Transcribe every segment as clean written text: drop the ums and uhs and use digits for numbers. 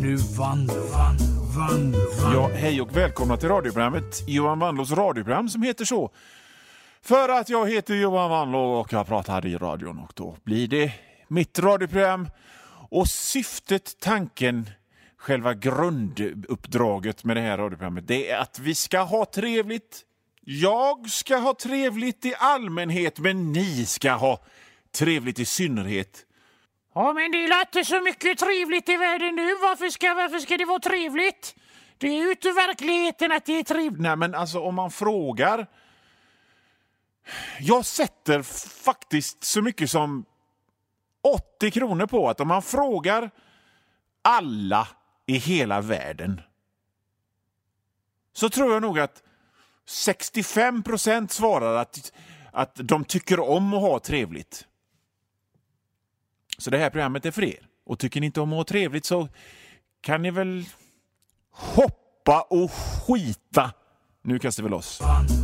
nu Vanlo. Ja, hej och välkomna till radioprogrammet Johan Vanlos radioprogram som heter så. För att jag heter Johan Vanlo och jag pratar i radion och då blir det mitt radioprogram. Och syftet, tanken, själva grunduppdraget med det här radioprogrammet, det är att vi ska ha trevligt. Jag ska ha trevligt i allmänhet, men ni ska ha trevligt i synnerhet. Ja, men det låter så mycket trevligt i världen nu. Varför ska det vara trevligt? Det är ju inte verkligheten att det är trevligt. Nej, men alltså om man frågar... Jag sätter faktiskt så mycket som 80 kronor på att om man frågar alla i hela världen så tror jag nog att 65% svarar att de tycker om att ha trevligt. Så det här programmet är för er. Och tycker ni inte om att ha trevligt så kan ni väl hoppa och skita. Nu kastar vi loss.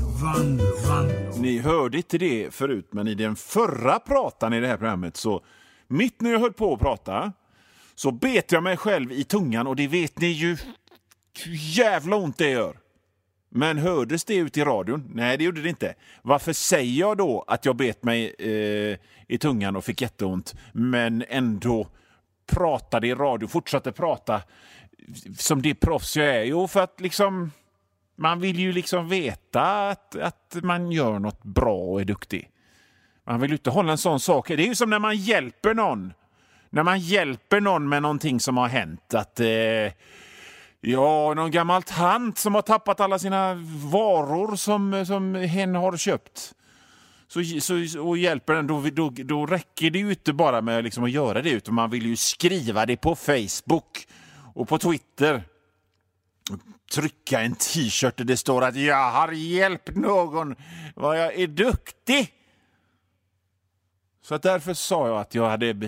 Ni hörde inte det förut, men i den förra pratan i det här programmet så mitt när jag höll på att prata så bet jag mig själv i tungan och det vet ni ju jävla ont det gör. Men hördes det ut i radion? Nej, det gjorde det inte. Varför säger jag då att jag bet mig i tungan och fick jätteont men ändå pratade i radio, fortsatte prata som det proffs jag är? Jo, för att liksom man vill ju liksom veta att man gör något bra och är duktig. Man vill ju inte hålla en sån sak. Det är ju som när man hjälper någon. När man hjälper någon med någonting som har hänt. Att någon gammal tant som har tappat alla sina varor som hen har köpt. Och hjälper den, då räcker det ju inte bara med liksom att göra det. Utan man vill ju skriva det på Facebook och på Twitter. Trycka en t-shirt där det står att jag har hjälpt någon, vad jag är duktig. Så att därför sa jag att jag hade,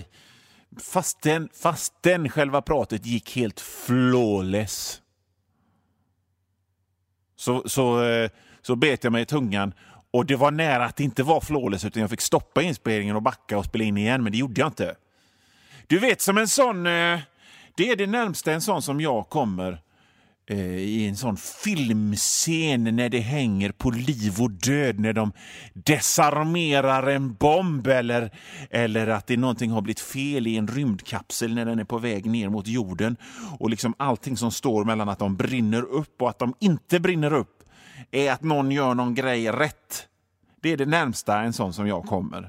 fastän själva pratet gick helt flawless. Så bet jag mig i tungan och det var nära att det inte var flawless utan jag fick stoppa inspelningen och backa och spela in igen, men det gjorde jag inte. Du vet, som en sån, det är det närmsta en sån som jag kommer i en sån filmscen när det hänger på liv och död, när de desarmerar en bomb eller att det någonting har blivit fel i en rymdkapsel när den är på väg ner mot jorden och liksom allting som står mellan att de brinner upp och att de inte brinner upp är att någon gör någon grej rätt. Det är det närmsta en sån som jag kommer.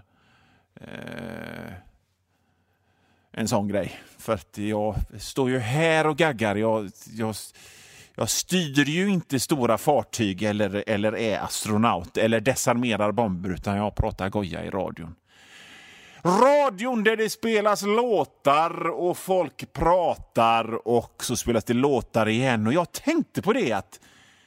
En sån grej. För att jag står ju här och gaggar. Jag styr ju inte stora fartyg eller är astronaut eller desarmerar bomber, utan jag pratar goja i radion. Radion där det spelas låtar och folk pratar och så spelas det låtar igen. Och jag tänkte på det att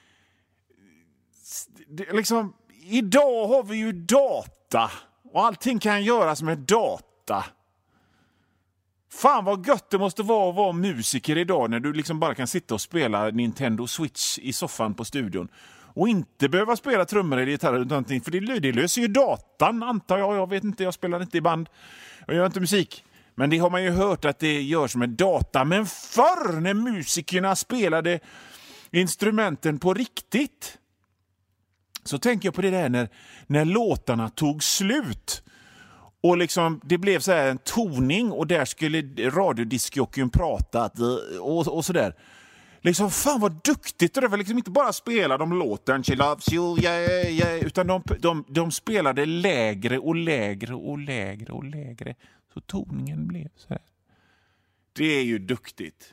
liksom, idag har vi ju data och allting kan göras med data. Fan vad gött det måste vara att vara musiker idag när du liksom bara kan sitta och spela Nintendo Switch i soffan på studion och inte behöva spela trummor eller gitarr eller någonting, för det löser ju datan, antar jag. Jag vet inte, jag spelar inte i band. Jag gör inte musik. Men det har man ju hört att det görs med data. Men förr när musikerna spelade instrumenten på riktigt så tänker jag på det där när låtarna tog slut. Och liksom, det blev så här en toning och där skulle radiodiskjockeyn prata och sådär. Liksom, fan vad duktigt det var liksom inte bara spela de låten She loves you, yeah, yeah, utan de spelade lägre och lägre och lägre och lägre. Så toningen blev så här. Det är ju duktigt.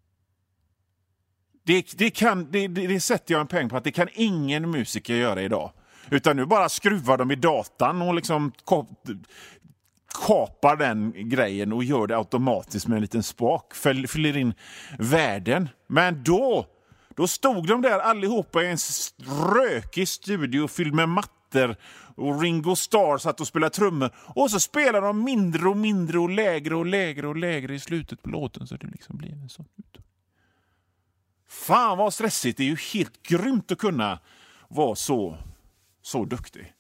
Det sätter jag en peng på att det kan ingen musiker göra idag. Utan nu bara skruvar de i datan och liksom kapar den grejen och gör det automatiskt med en liten spak. Fyller in värden. Men då stod de där allihopa i en rökig studio fylld med mattor och Ringo Starr satt och spelade trummor. Och så spelar de mindre och mindre och lägre och lägre och lägre i slutet på låten så det liksom blir en sån ut. Fan vad stressigt. Det är ju helt grymt att kunna vara så duktig.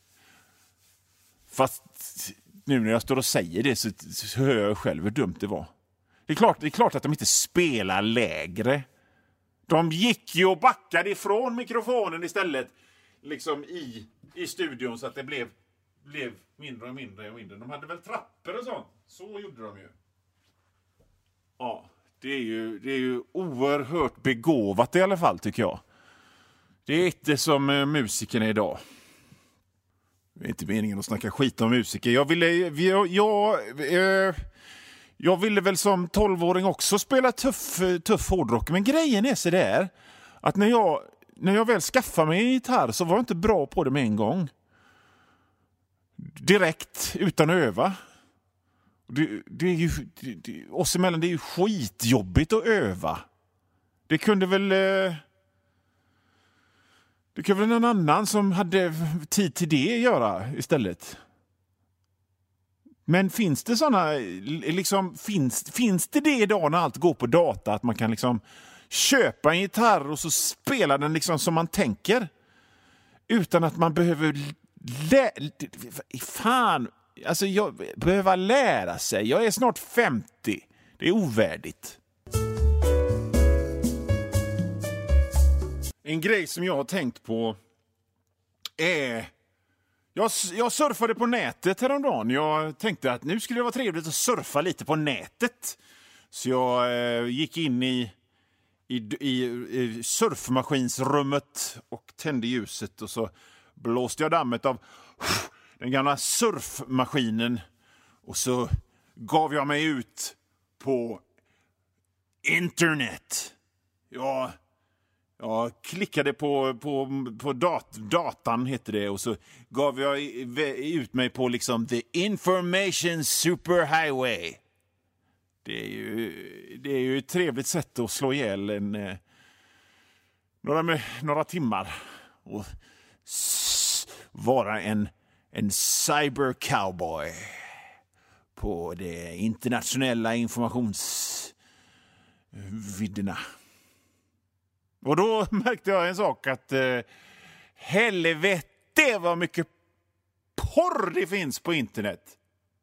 Fast nu när jag står och säger det så hör jag själv hur dumt det var. Det är klart att de inte spelar lägre. De gick ju och backade ifrån mikrofonen istället. Liksom i studion så att det blev mindre och mindre och mindre. De hade väl trappor och sånt. Så gjorde de ju. Ja, det är ju oerhört begåvat i alla fall tycker jag. Det är inte som musikerna idag. Det är inte meningen att snacka skit om musiker. Jag ville väl som 12-åring också spela tuff hårdrock. Men grejen är så där att när jag väl skaffade mig en gitarr så var jag inte bra på det med en gång. Direkt, utan att öva. Det är ju, oss emellan, det är ju skitjobbigt att öva. Det kunde väl någon annan som hade tid till det göra istället. Men finns det såna liksom, finns det idag när allt går på data att man kan liksom köpa en gitarr och så spela den liksom som man tänker utan att man behöver behöva lära sig. Jag är snart 50. Det är ovärdigt. En grej som jag har tänkt på är... Jag surfade på nätet häromdagen. Jag tänkte att nu skulle det vara trevligt att surfa lite på nätet. Så jag gick in i surfmaskinsrummet och tände ljuset och så blåste jag dammet av den gamla surfmaskinen och så gav jag mig ut på internet. Jag klickade på datan heter det och så gav jag ut mig på liksom the information superhighway. Det är ju ett trevligt sätt att slå ihjäl några timmar och vara en cybercowboy på de internationella informationsvidderna. Och då märkte jag en sak att helvete vad mycket porr det finns på internet.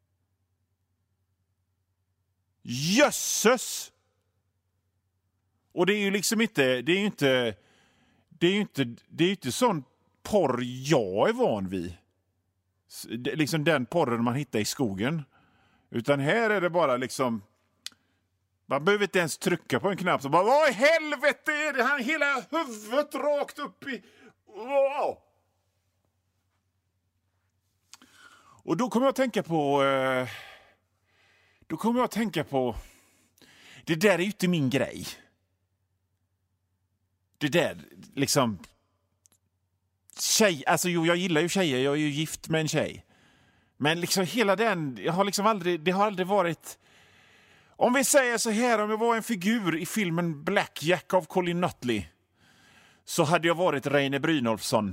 Jösses! Och det är ju liksom inte sån porr jag är van vid. Liksom den porren man hittar i skogen. Utan här är det bara liksom... Man behöver inte ens trycka på en knapp. Så bara, vad i helvete är det? Han hela huvudet rakt upp i... Wow! Och då kommer jag att tänka på... Det där är ju inte min grej. Det där, liksom... Alltså jag gillar ju tjejer. Jag är ju gift med en tjej. Men liksom hela den... Det har aldrig varit... Om vi säger så här, om jag var en figur i filmen Black Jack av Colin Nutley så hade jag varit Reine Brynolfsson.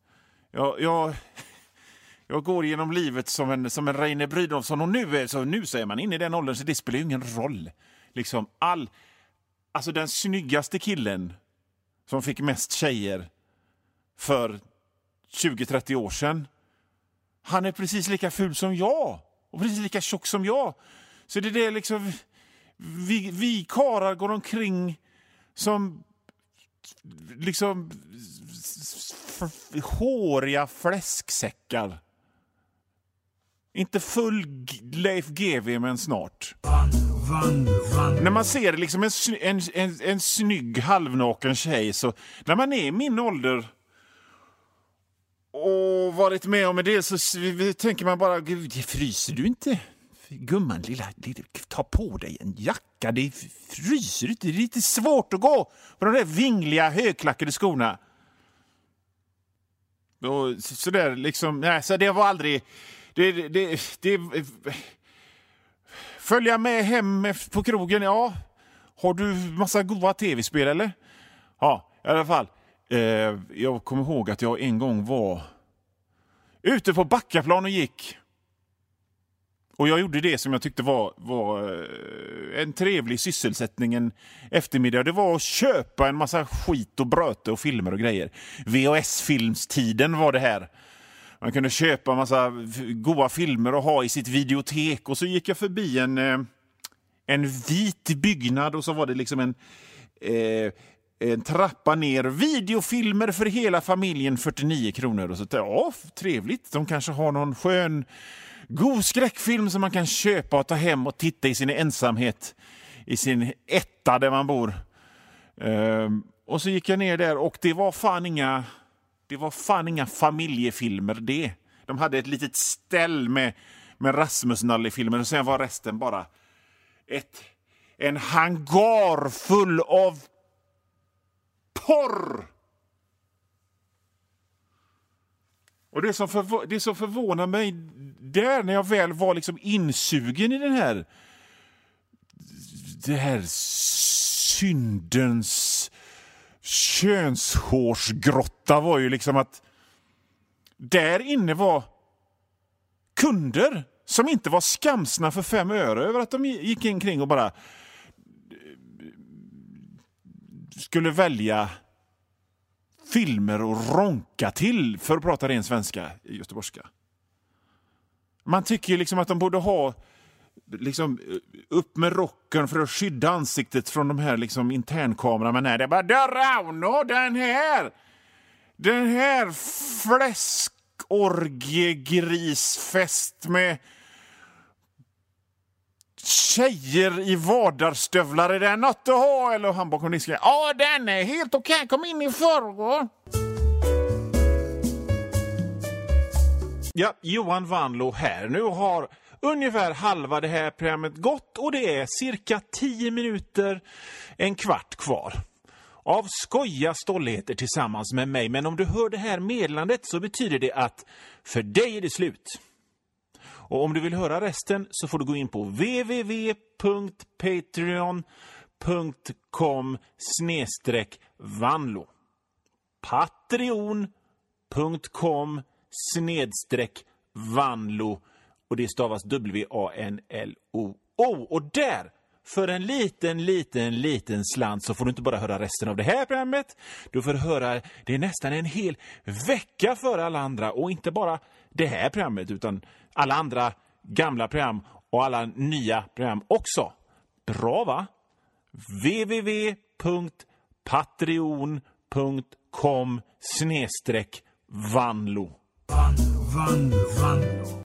Jag går genom livet som en Reine Brynolfsson och nu är man inne i den åldern så det spelar ju ingen roll. Liksom alltså den snyggaste killen som fick mest tjejer för 20-30 år sedan. Han är precis lika ful som jag och precis lika tjock som jag. Så det är liksom vi karar går omkring som liksom håriga fläsksäckar. Inte full Leif GW men snart. När man ser liksom en snygg halvnaken tjej så när man är i min ålder och varit med om det så tänker man bara gud, fryser du inte? Gumman, lilla, ta på dig en jacka. Det fryser inte. Det är lite svårt att gå på de där vingliga högklackade skorna. Och så där liksom, nej, så det var aldrig följa med hem på krogen, ja. Har du massa goda tv-spel eller? Ja, i alla fall. Jag kommer ihåg att jag en gång var ute på Backaplan och gick. Och jag gjorde det som jag tyckte var en trevlig sysselsättning en eftermiddag. Det var att köpa en massa skit och bröte och filmer och grejer. VHS-filmstiden var det här. Man kunde köpa en massa goda filmer och ha i sitt videotek. Och så gick jag förbi en vit byggnad och så var det liksom en trappa ner. Videofilmer för hela familjen, 49 kronor. Och så ja, trevligt. De kanske har någon skön, god skräckfilm som man kan köpa och ta hem och titta i sin ensamhet. I sin etta där man bor. Och så gick jag ner där och det var fan inga familjefilmer det. De hade ett litet ställ med Rasmus-Nalle-filmer och sen var resten bara en hangar full av porr. Och det som förvånar mig där när jag väl var liksom insugen i det här syndens könshårsgrotta var ju liksom att där inne var kunder som inte var skamsna för 5 öre över att de gick omkring och bara skulle välja filmer och ronka till, för att prata ren svenska i göteborgska. Man tycker ju liksom att de borde ha liksom upp med rocken för att skydda ansiktet från de här liksom internkamerorna, men nej, det är bara Rauno, den här fläskorgiegrisfest med tjejer i vardagsstövlar, är det något att ha? Eller han bakom disken, ja den är helt okej, kom in i förrgår. Ja, Johan Vanlo här. Nu har ungefär halva det här programmet gått och det är cirka 10 minuter, en kvart kvar av skoja stolligheter tillsammans med mig. Men om du hör det här meddelandet så betyder det att för dig är det slut. Och om du vill höra resten så får du gå in på www.patreon.com/Vanlo. Patreon.com/Vanlo. Och det stavas WANLO. Och där, för en liten slant så får du inte bara höra resten av det här programmet. Du får höra det nästan en hel vecka för alla andra. Och inte bara det här programmet utan alla andra gamla program och alla nya program också. Bra va? www.patreon.com/Vanlo.